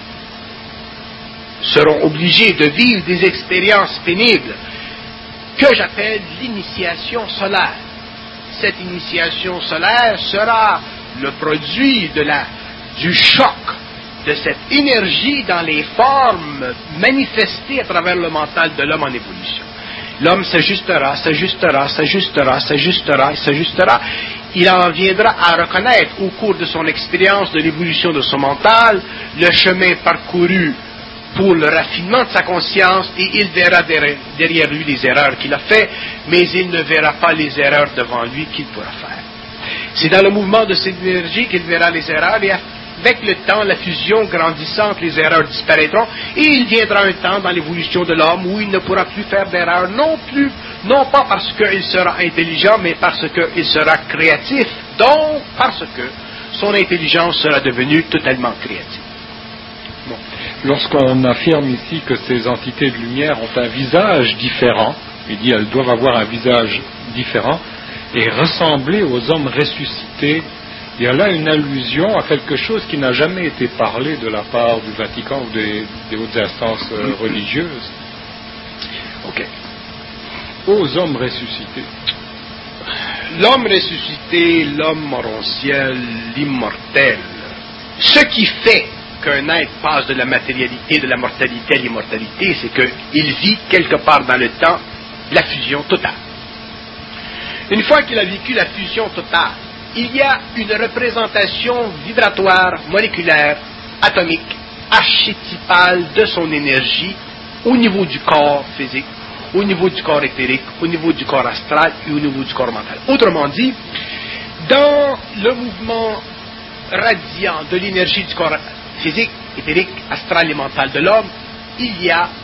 seront obligés de vivre des expériences pénibles que j'appelle l'initiation solaire. Cette initiation solaire sera le produit de la, du choc de cette énergie dans les formes manifestées à travers le mental de l'homme en évolution. L'homme s'ajustera, s'ajustera, s'ajustera, s'ajustera, s'ajustera. Il en viendra à reconnaître au cours de son expérience de l'évolution de son mental le chemin parcouru pour le raffinement de sa conscience, et il verra derrière lui les erreurs qu'il a faites, mais il ne verra pas les erreurs devant lui qu'il pourra faire. C'est dans le mouvement de cette énergie qu'il verra les erreurs, et avec le temps, la fusion grandissante, les erreurs disparaîtront, et il viendra un temps dans l'évolution de l'homme où il ne pourra plus faire d'erreurs, non plus, non pas parce qu'il sera intelligent, mais parce qu'il sera créatif, donc parce que son intelligence sera devenue totalement créative. Bon. Lorsqu'on affirme ici que ces entités de lumière ont un visage différent, il dit elles doivent avoir un visage différent et ressembler aux hommes ressuscités, il y a là une allusion à quelque chose qui n'a jamais été parlé de la part du Vatican ou des, des hautes instances euh, religieuses. Ok. Aux hommes ressuscités. L'homme ressuscité, l'homme morontiel, l'immortel. Ce qui fait qu'un être passe de la matérialité, de la mortalité à l'immortalité, c'est qu'il vit quelque part dans le temps la fusion totale. Une fois qu'il a vécu la fusion totale, il y a une représentation vibratoire, moléculaire, atomique, archétypale de son énergie au niveau du corps physique, au niveau du corps éthérique, au niveau du corps astral et au niveau du corps mental. Autrement dit, dans le mouvement radiant de l'énergie du corps physique, éthérique, astral et mental de l'homme, il y a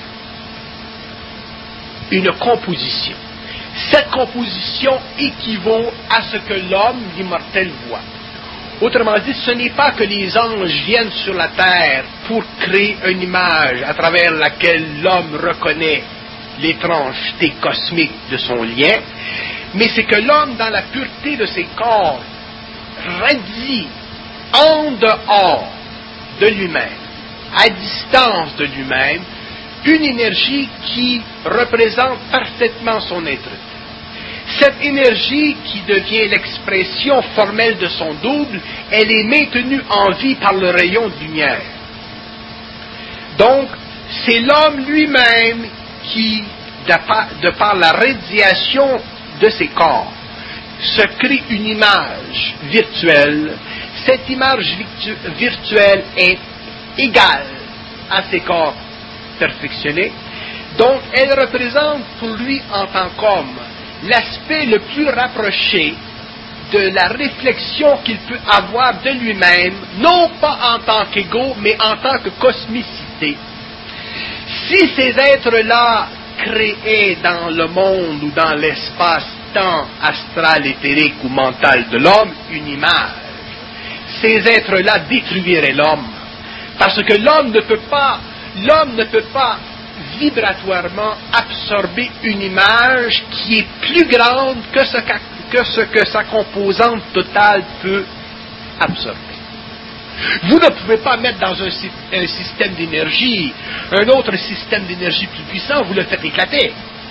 une composition. Cette composition équivaut à ce que l'homme, l'immortel, voit. Autrement dit, ce n'est pas que les anges viennent sur la terre pour créer une image à travers laquelle l'homme reconnaît l'étrangeté cosmique de son lien, mais c'est que l'homme, dans la pureté de ses corps, radie en dehors de lui-même, à distance de lui-même, une énergie qui représente parfaitement son être. Cette énergie qui devient l'expression formelle de son double, elle est maintenue en vie par le rayon de lumière. Donc, c'est l'homme lui-même qui, de par, de par la radiation de ses corps, se crée une image virtuelle. Cette image virtuelle est égale à ses corps perfectionnés. Donc, elle représente pour lui en tant qu'homme l'aspect le plus rapproché de la réflexion qu'il peut avoir de lui-même, non pas en tant qu'ego, mais en tant que cosmicité. Si ces êtres-là créaient dans le monde ou dans l'espace-temps astral, éthérique ou mental de l'homme une image, ces êtres-là détruiraient l'homme. Parce que l'homme ne peut pas, l'homme ne peut pas vibratoirement absorber une image qui est plus grande que ce, que ce que sa composante totale peut absorber. Vous ne pouvez pas mettre dans un, un système d'énergie un autre système d'énergie plus puissant, vous le faites éclater.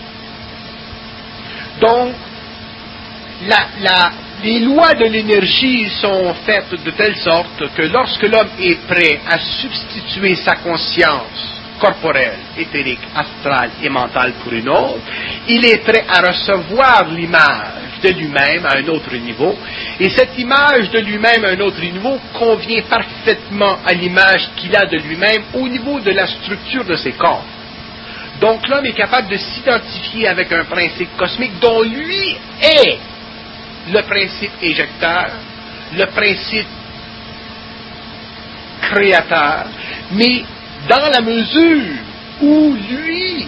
Donc, la, la, les lois de l'énergie sont faites de telle sorte que lorsque l'homme est prêt à substituer sa conscience corporelle, éthérique, astrale et mentale pour une autre, il est prêt à recevoir l'image de lui-même à un autre niveau, et cette image de lui-même à un autre niveau convient parfaitement à l'image qu'il a de lui-même au niveau de la structure de ses corps. Donc l'homme est capable de s'identifier avec un principe cosmique dont lui est le principe éjecteur, le principe créateur, mais dans la mesure où lui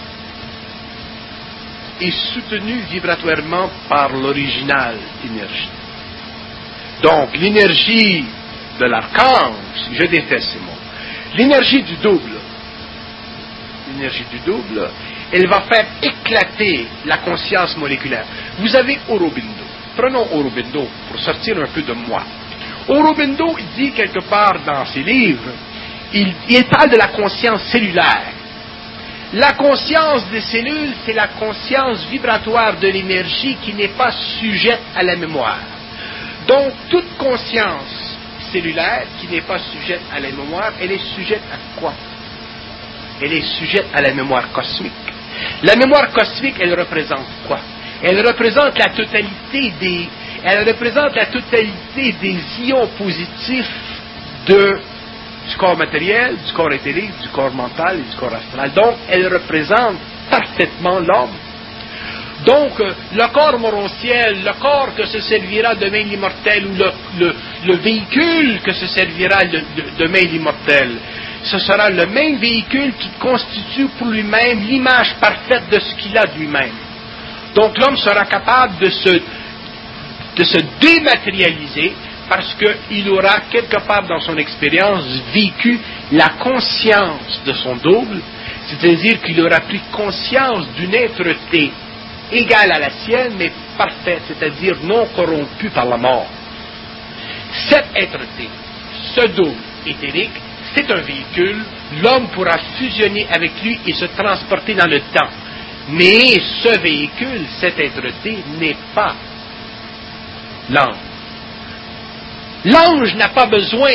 est soutenu vibratoirement par l'originale énergie. Donc, l'énergie de l'archange, je déteste ces mots, l'énergie du double, l'énergie du double, elle va faire éclater la conscience moléculaire. Vous avez Aurobindo. Prenons Aurobindo pour sortir un peu de moi. Aurobindo dit quelque part dans ses livres, il, il parle de la conscience cellulaire. La conscience des cellules, c'est la conscience vibratoire de l'énergie qui n'est pas sujette à la mémoire. Donc, toute conscience cellulaire qui n'est pas sujette à la mémoire, elle est sujette à quoi? Elle est sujette à la mémoire cosmique. La mémoire cosmique, elle représente quoi? Elle représente la totalité des, elle représente la totalité des ions positifs de, du corps matériel, du corps éthérique, du corps mental et du corps astral. Donc, elle représente parfaitement l'homme. Donc, le corps morontiel, le corps que se servira demain l'immortel, ou le, le, le véhicule que se servira de, de, demain l'immortel, ce sera le même véhicule qui constitue pour lui-même l'image parfaite de ce qu'il a de lui-même. Donc, l'homme sera capable de se, de se dématérialiser parce qu'il aura quelque part dans son expérience vécu la conscience de son double, c'est-à-dire qu'il aura pris conscience d'une êtreté égale à la sienne, mais parfaite, c'est-à-dire non corrompue par la mort. Cette êtreté, ce double éthérique, c'est un véhicule, l'homme pourra fusionner avec lui et se transporter dans le temps. Mais ce véhicule, cette êtreté, n'est pas l'ange. L'ange n'a pas besoin,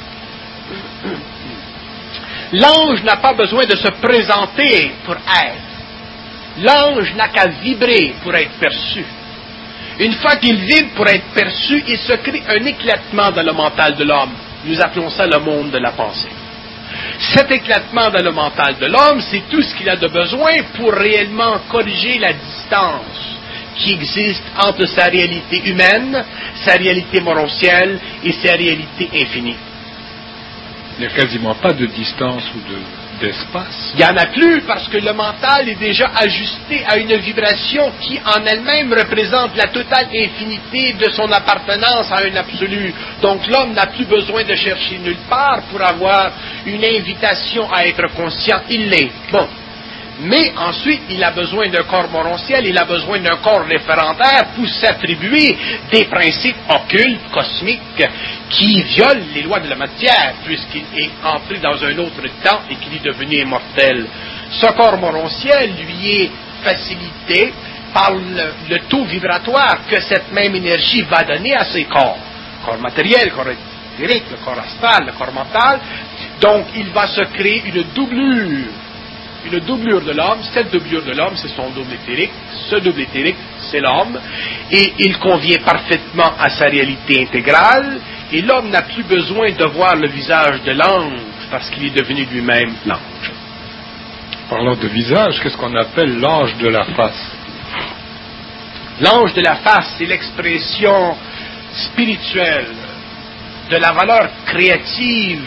l'ange n'a pas besoin de se présenter pour être. L'ange n'a qu'à vibrer pour être perçu. Une fois qu'il vibre pour être perçu, il se crée un éclatement dans le mental de l'homme. Nous appelons ça le monde de la pensée. Cet éclatement dans le mental de l'homme, c'est tout ce qu'il a de besoin pour réellement corriger la distance qui existe entre sa réalité humaine, sa réalité morontielle et sa réalité infinie. Il n'y a quasiment pas de distance ou de, d'espace. Il n'y en a plus parce que le mental est déjà ajusté à une vibration qui en elle-même représente la totale infinité de son appartenance à un absolu. Donc l'homme n'a plus besoin de chercher nulle part pour avoir une invitation à être conscient. Il l'est. Bon. Mais ensuite, il a besoin d'un corps morontiel, il a besoin d'un corps référendaire pour s'attribuer des principes occultes, cosmiques, qui violent les lois de la matière, puisqu'il est entré dans un autre temps et qu'il est devenu immortel. Ce corps morontiel lui est facilité par le, le taux vibratoire que cette même énergie va donner à ses corps. Le corps matériel, le corps éthérique, le corps astral, le corps mental. Donc, il va se créer une doublure. Une doublure de l'homme, cette doublure de l'homme, c'est son double éthérique, ce double éthérique, c'est l'homme, et il convient parfaitement à sa réalité intégrale, et l'homme n'a plus besoin de voir le visage de l'ange, parce qu'il est devenu lui-même l'ange. Parlant de visage, qu'est-ce qu'on appelle l'ange de la face? L'ange de la face, c'est l'expression spirituelle de la valeur créative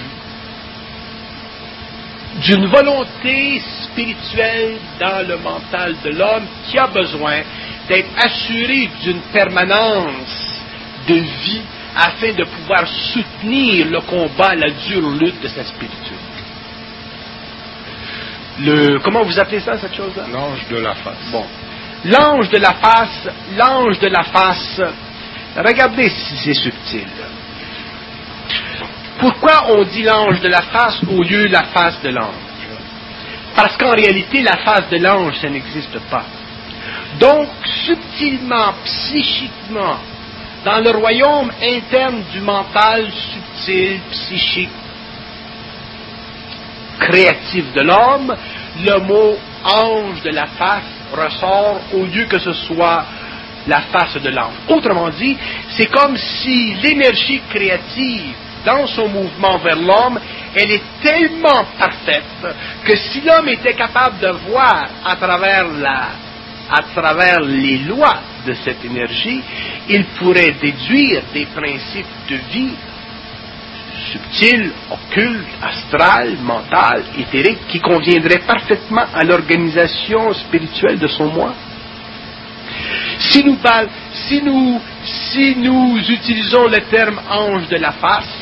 d'une volonté spirituelle dans le mental de l'homme qui a besoin d'être assuré d'une permanence de vie afin de pouvoir soutenir le combat, la dure lutte de sa spiritualité. Le, comment vous appelez ça, cette chose-là? L'ange de la face. Bon. L'ange de la face, l'ange de la face, regardez si c'est subtil. Pourquoi on dit l'ange de la face au lieu de la face de l'ange? Parce qu'en réalité, la face de l'ange, ça n'existe pas. Donc, subtilement, psychiquement, dans le royaume interne du mental subtil, psychique, créatif de l'homme, le mot ange de la face ressort au lieu que ce soit la face de l'ange. Autrement dit, c'est comme si l'énergie créative dans son mouvement vers l'homme, elle est tellement parfaite que si l'homme était capable de voir à travers, la, à travers les lois de cette énergie, il pourrait déduire des principes de vie subtils, occultes, astrales, mentales, éthériques, qui conviendraient parfaitement à l'organisation spirituelle de son moi. Si nous, parle, si nous, si nous utilisons le terme ange de la face,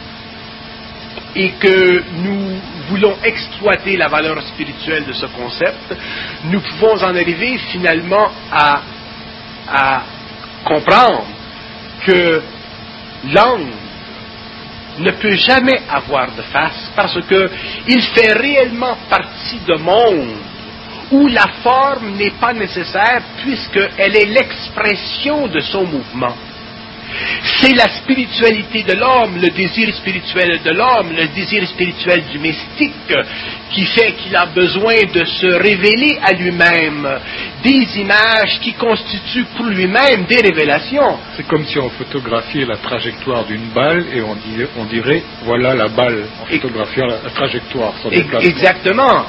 et que nous voulons exploiter la valeur spirituelle de ce concept, nous pouvons en arriver finalement à, à comprendre que l'ange ne peut jamais avoir de face parce qu'il fait réellement partie d'un monde où la forme n'est pas nécessaire puisqu'elle est l'expression de son mouvement. C'est la spiritualité de l'homme, le désir spirituel de l'homme, le désir spirituel du mystique qui fait qu'il a besoin de se révéler à lui-même des images qui constituent pour lui-même des révélations. C'est comme si on photographiait la trajectoire d'une balle et on dirait, on dirait voilà la balle, en photographiant la, la trajectoire. Son déplacement. Exactement.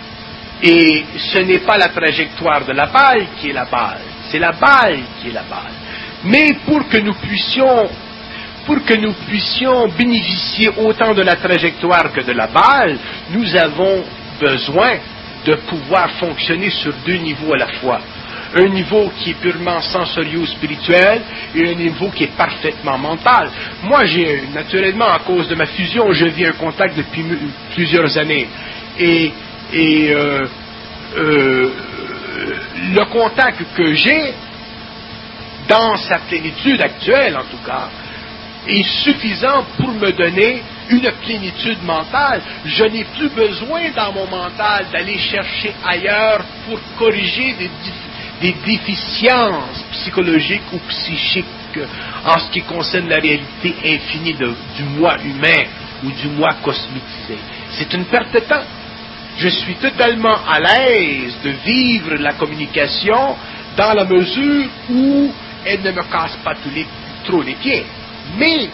Et ce n'est pas la trajectoire de la balle qui est la balle, c'est la balle qui est la balle. Mais pour que nous puissions, pour que nous puissions bénéficier autant de la trajectoire que de la balle, nous avons besoin de pouvoir fonctionner sur deux niveaux à la fois. Un niveau qui est purement sensorieux-spirituel et un niveau qui est parfaitement mental. Moi, j'ai, naturellement, à cause de ma fusion, je vis un contact depuis plusieurs années. Et, et euh, euh, le contact que j'ai, dans sa plénitude actuelle en tout cas, est suffisant pour me donner une plénitude mentale. Je n'ai plus besoin dans mon mental d'aller chercher ailleurs pour corriger des, des déficiences psychologiques ou psychiques en ce qui concerne la réalité infinie de, du moi humain ou du moi cosmicisé. C'est une perte de temps. Je suis totalement à l'aise de vivre la communication dans la mesure où elle ne me casse pas tous les, trop les pieds. Mais,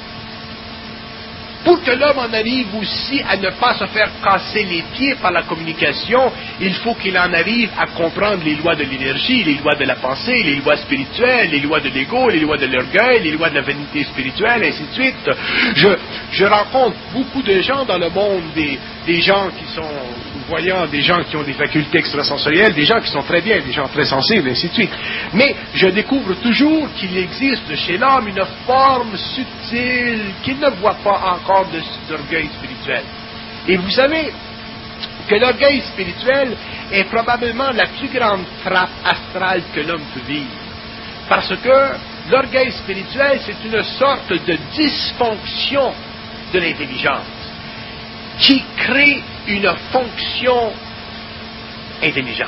pour que l'homme en arrive aussi à ne pas se faire casser les pieds par la communication, il faut qu'il en arrive à comprendre les lois de l'énergie, les lois de la pensée, les lois spirituelles, les lois de l'ego, les lois de l'orgueil, les lois de la vanité spirituelle, ainsi de suite. Je, je rencontre beaucoup de gens dans le monde, des, des gens qui sont voyants, des gens qui ont des facultés extrasensorielles, des gens qui sont très bien, des gens très sensibles, ainsi de suite. Mais je découvre toujours qu'il existe chez l'homme une forme subtile qu'il ne voit pas encore de, d'orgueil spirituel. Et vous savez que l'orgueil spirituel est probablement la plus grande frappe astrale que l'homme peut vivre. Parce que l'orgueil spirituel, c'est une sorte de dysfonction de l'intelligence qui crée une fonction intelligente.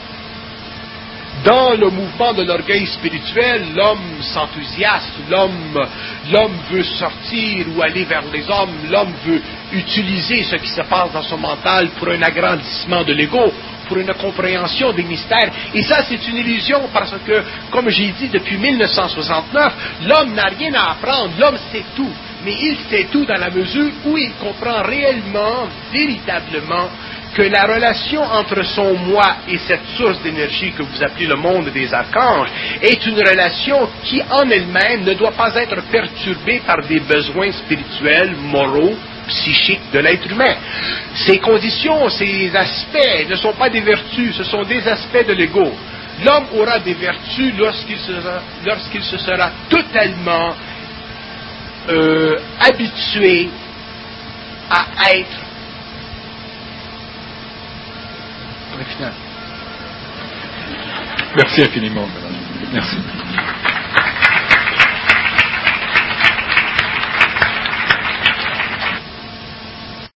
Dans le mouvement de l'orgueil spirituel, l'homme s'enthousiasme, l'homme, l'homme veut sortir ou aller vers les hommes, l'homme veut utiliser ce qui se passe dans son mental pour un agrandissement de l'ego, pour une compréhension des mystères. Et ça, c'est une illusion parce que, comme j'ai dit depuis mille neuf cent soixante-neuf, l'homme n'a rien à apprendre, l'homme sait tout. Mais il sait tout dans la mesure où il comprend réellement, véritablement, que la relation entre son moi et cette source d'énergie que vous appelez le monde des archanges est une relation qui, en elle-même, ne doit pas être perturbée par des besoins spirituels, moraux, psychiques de l'être humain. Ces conditions, ces aspects ne sont pas des vertus, ce sont des aspects de l'ego. L'homme aura des vertus lorsqu'il sera, lorsqu'il se sera totalement Euh, habitué à être. Merci infiniment, madame. Merci.